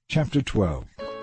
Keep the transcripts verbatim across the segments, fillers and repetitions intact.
Chapter twelve.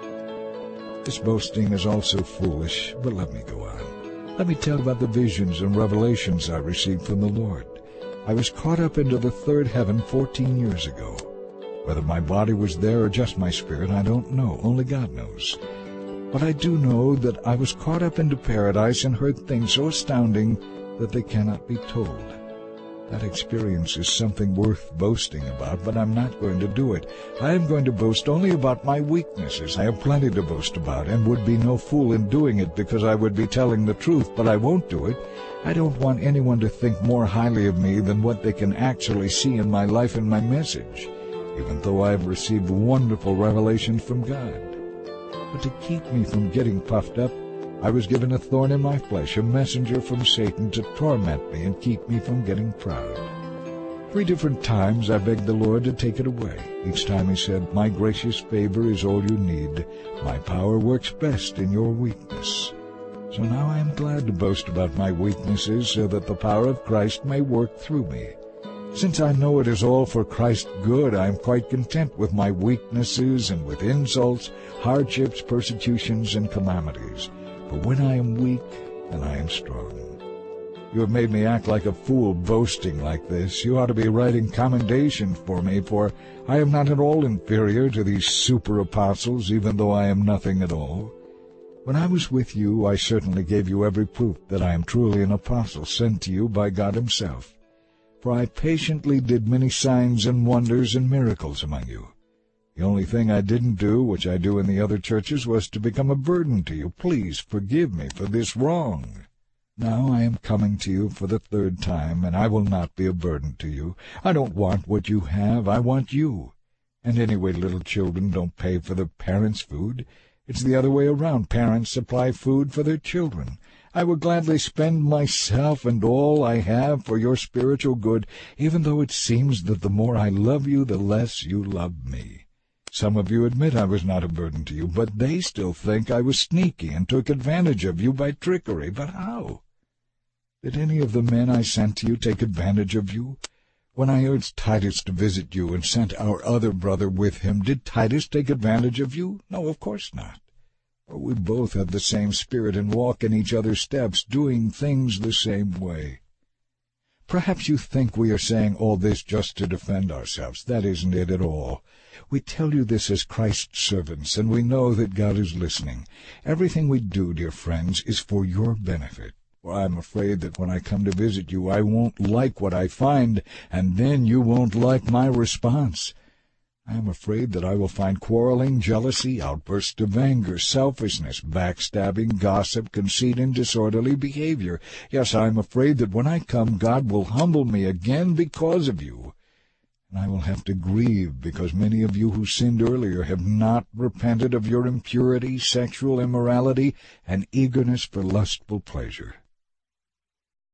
This boasting is also foolish, but let me go on. Let me tell about the visions and revelations I received from the Lord. I was caught up into the third heaven fourteen years ago. Whether my body was there or just my spirit, I don't know. Only God knows. But I do know that I was caught up into paradise and heard things so astounding that they cannot be told. That experience is something worth boasting about, but I'm not going to do it. I am going to boast only about my weaknesses. I have plenty to boast about, and would be no fool in doing it because I would be telling the truth, but I won't do it. I don't want anyone to think more highly of me than what they can actually see in my life and my message, even though I have received wonderful revelations from God. But to keep me from getting puffed up, I was given a thorn in my flesh, a messenger from Satan to torment me and keep me from getting proud. Three different times I begged the Lord to take it away. Each time he said, "My gracious favor is all you need. My power works best in your weakness." So now I am glad to boast about my weaknesses so that the power of Christ may work through me. Since I know it is all for Christ's good, I am quite content with my weaknesses and with insults, hardships, persecutions, and calamities. But when I am weak, then I am strong. You have made me act like a fool boasting like this. You ought to be writing commendation for me, for I am not at all inferior to these super-apostles, even though I am nothing at all. When I was with you, I certainly gave you every proof that I am truly an apostle sent to you by God himself. For I patiently did many signs and wonders and miracles among you. The only thing I didn't do, which I do in the other churches, was to become a burden to you. Please forgive me for this wrong. Now I am coming to you for the third time, and I will not be a burden to you. I don't want what you have. I want you. And anyway, little children don't pay for their parents' food. It's the other way around. Parents supply food for their children. I would gladly spend myself and all I have for your spiritual good, even though it seems that the more I love you, the less you love me. Some of you admit I was not a burden to you, but they still think I was sneaky and took advantage of you by trickery. But how? Did any of the men I sent to you take advantage of you? When I urged Titus to visit you and sent our other brother with him, did Titus take advantage of you? No, of course not. For we both have the same spirit and walk in each other's steps, doing things the same way. Perhaps you think we are saying all this just to defend ourselves. That isn't it at all. We tell you this as Christ's servants, and we know that God is listening. Everything we do, dear friends, is for your benefit. For I am afraid that when I come to visit you, I won't like what I find, and then you won't like my response. I am afraid that I will find quarreling, jealousy, outbursts of anger, selfishness, backstabbing, gossip, conceit, and disorderly behavior. Yes, I am afraid that when I come, God will humble me again because of you. And I will have to grieve because many of you who sinned earlier have not repented of your impurity, sexual immorality, and eagerness for lustful pleasure.